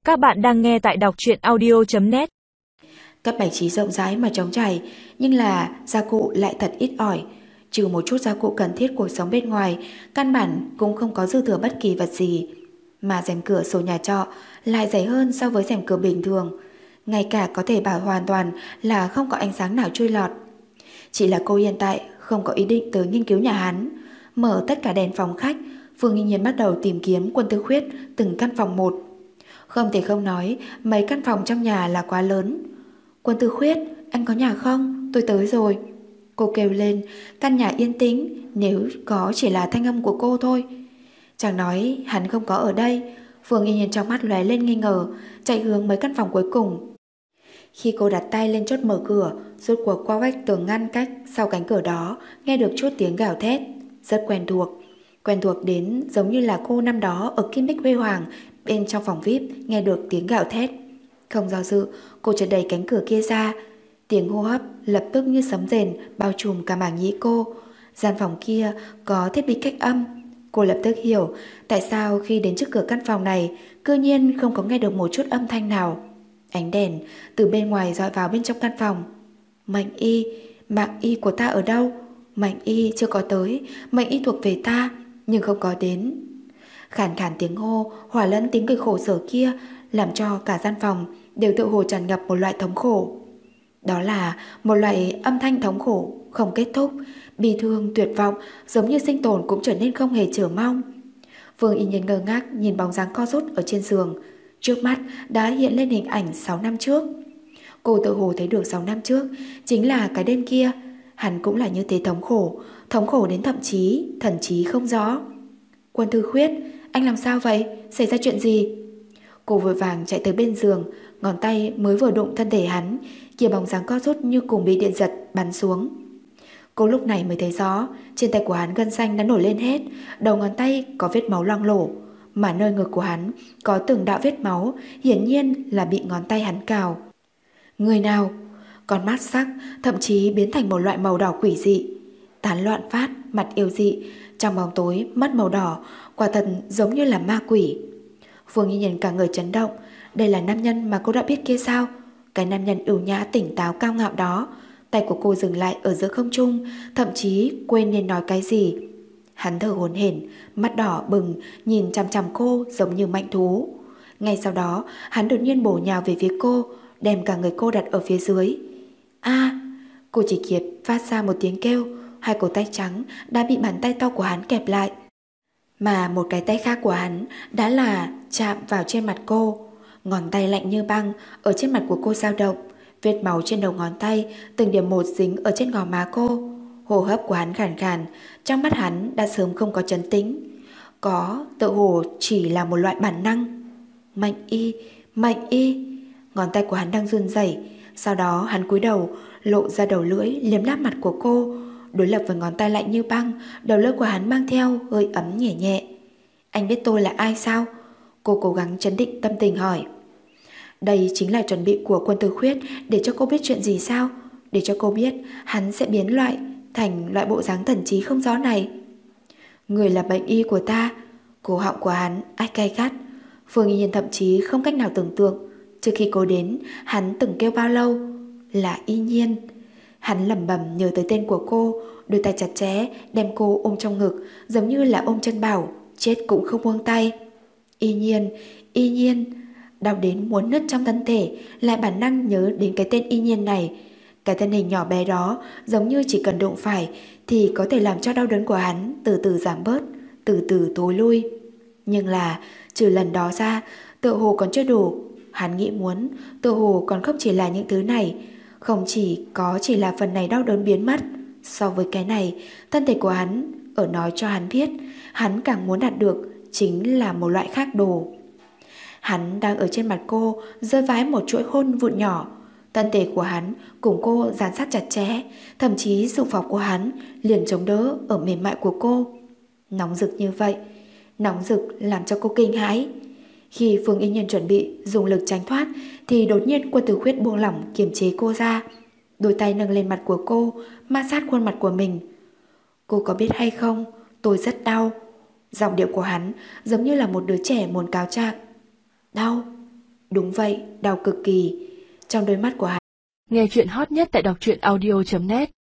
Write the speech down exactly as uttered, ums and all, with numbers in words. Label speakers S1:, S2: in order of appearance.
S1: Các bạn đang nghe tại đọc truyện audio chấm net.
S2: Các bày trí rộng rãi mà trống trải, nhưng là gia cụ lại thật ít ỏi. Trừ một chút gia cụ cần thiết cuộc sống bên ngoài, căn bản cũng không có dư thừa bất kỳ vật gì. Mà rèm cửa sổ nhà trọ lại dày hơn so với rèm cửa bình thường, ngay cả có thể bảo hoàn toàn là không có ánh sáng nào chui lọt. Chỉ là cô hiện tại không có ý định tới nghiên cứu nhà hắn. Mở tất cả đèn phòng khách, Phương Nghi Nhiên bắt đầu tìm kiếm Quân Tư Khuyết từng căn phòng một. Không thể không nói, mấy căn phòng trong nhà là quá lớn. Quân Tư Khuyết, anh có nhà không? Tôi tới rồi. Cô kêu lên, căn nhà yên tĩnh, nếu có chỉ là thanh âm của cô thôi. Chẳng nói hắn không có ở đây. Phương Nghi Nhiên trong mắt lóe lên nghi ngờ, chạy hướng mấy căn phòng cuối cùng. Khi cô đặt tay lên chốt mở cửa, rốt cuộc qua vách tường ngăn cách sau cánh cửa đó nghe được chút tiếng gào thét, rất quen thuộc. Quen thuộc đến giống như là cô năm đó ở Kim Bích Huy Hoàng bên trong phòng vi ai pi nghe được tiếng gào thét. Không do dự, cô chợt đẩy cánh cửa kia ra. Tiếng hô hấp lập tức như sấm rền bao trùm cả màng nhĩ cô. Gian phòng kia có thiết bị cách âm. Cô lập tức hiểu tại sao khi đến trước cửa căn phòng này cư nhiên không có nghe được một chút âm thanh nào. Ánh đèn từ bên ngoài dọi vào bên trong căn phòng. Mệnh y, mạng y của ta ở đâu? Mệnh y chưa có tới, mệnh y thuộc về ta nhưng không có đến. Khàn khàn tiếng hô hòa lẫn tiếng cười khổ sở kia làm cho cả gian phòng đều tự hồ tràn ngập một loại thống khổ. Đó là một loại âm thanh thống khổ không kết thúc, bi thương tuyệt vọng, giống như sinh tồn cũng trở nên không hề chờ mong. Phương Y Nhiên ngơ ngác nhìn bóng dáng co rút ở trên giường. Trước mắt đã hiện lên hình ảnh sáu năm trước. Cô tự hồ thấy được sáu năm trước chính là cái đêm kia, hắn cũng là như thế thống khổ, thống khổ đến thậm chí thần trí không rõ. Quân Tư Khuyết, anh làm sao vậy? Xảy ra chuyện gì? Cô vội vàng chạy tới bên giường, ngón tay mới vừa đụng thân thể hắn, kia bóng dáng co rút như cùng bị điện giật bắn xuống. Cô lúc này mới thấy rõ, trên tay của hắn gân xanh đã nổi lên hết, đầu ngón tay có vết máu loang lổ, mà nơi ngực của hắn có từng đạo vết máu, hiển nhiên là bị ngón tay hắn cào. Người nào? Con mắt sắc thậm chí biến thành một loại màu đỏ quỷ dị, tán loạn phát, mặt yêu dị, trong bóng tối mắt màu đỏ, quả thật giống như là ma quỷ. Phương Nhi nhìn cả người chấn động. Đây là nam nhân mà cô đã biết kia sao? Cái nam nhân ưu nhã tỉnh táo cao ngạo đó. Tay của cô dừng lại ở giữa không trung, thậm chí quên nên nói cái gì. Hắn thở hổn hển, mắt đỏ bừng, nhìn chằm chằm cô giống như mãnh thú. Ngay sau đó hắn đột nhiên bổ nhào về phía cô, đem cả người cô đặt ở phía dưới. A! Cô chỉ kịp phát ra một tiếng kêu. Hai cổ tay trắng đã bị bàn tay to của hắn kẹp lại, mà một cái tay khác của hắn đã là chạm vào trên mặt cô. Ngón tay lạnh như băng ở trên mặt của cô dao động, vết máu trên đầu ngón tay từng điểm một dính ở trên gò má cô. Hô hấp của hắn khàn khàn, trong mắt hắn đã sớm không có trấn tĩnh, có tự hồ chỉ là một loại bản năng. Mạnh y, mạnh y. Ngón tay của hắn đang run rẩy, sau đó hắn cúi đầu lộ ra đầu lưỡi liếm láp mặt của cô. Đối lập với ngón tay lạnh như băng, đầu lưỡi của hắn mang theo hơi ấm nhẹ nhẹ. Anh biết tôi là ai sao? Cô cố gắng trấn định tâm tình hỏi. Đây chính là chuẩn bị của Quân Tư Khuyết để cho cô biết chuyện gì sao? Để cho cô biết hắn sẽ biến loại thành loại bộ dáng thần trí không rõ này. Người là bệnh y của ta. Cổ họng của hắn ách cay gắt. Phương Y Nhiên thậm chí không cách nào tưởng tượng trước khi cô đến hắn từng kêu bao lâu. Là Y Nhiên. Hắn lẩm bẩm nhớ tới tên của cô, đôi tay chặt chẽ đem cô ôm trong ngực, giống như là ôm chân bảo, chết cũng không buông tay. Y Nhiên, Y Nhiên. Đau đến muốn nứt trong thân thể, lại bản năng nhớ đến cái tên Y Nhiên này. Cái thân hình nhỏ bé đó giống như chỉ cần đụng phải thì có thể làm cho đau đớn của hắn từ từ giảm bớt, từ từ tối lui. Nhưng là trừ lần đó ra, tự hồ còn chưa đủ. Hắn nghĩ muốn tự hồ còn không chỉ là những thứ này, không chỉ có chỉ là phần này đau đớn biến mất. So với cái này, thân thể của hắn ở nói cho hắn biết hắn càng muốn đạt được chính là một loại khác đồ. Hắn đang ở trên mặt cô rơi vãi một chuỗi hôn vụn nhỏ. Thân thể của hắn cùng cô dán sát chặt chẽ, thậm chí sự phòng của hắn liền chống đỡ ở mềm mại của cô. Nóng rực như vậy, nóng rực làm cho cô kinh hãi. Khi Phương Y Nhiên chuẩn bị dùng lực tránh thoát thì đột nhiên Quân Tư Khuyết buông lỏng kiềm chế cô ra, đôi tay nâng lên mặt của cô, ma sát khuôn mặt của mình. Cô có biết hay không, tôi rất đau. Giọng điệu của hắn giống như là một đứa trẻ muốn cáo trạng. Đau, Đúng vậy, đau cực kỳ. Trong đôi mắt của hắn.
S1: Nghe chuyện hot nhất tại đọc truyện audio chấm net.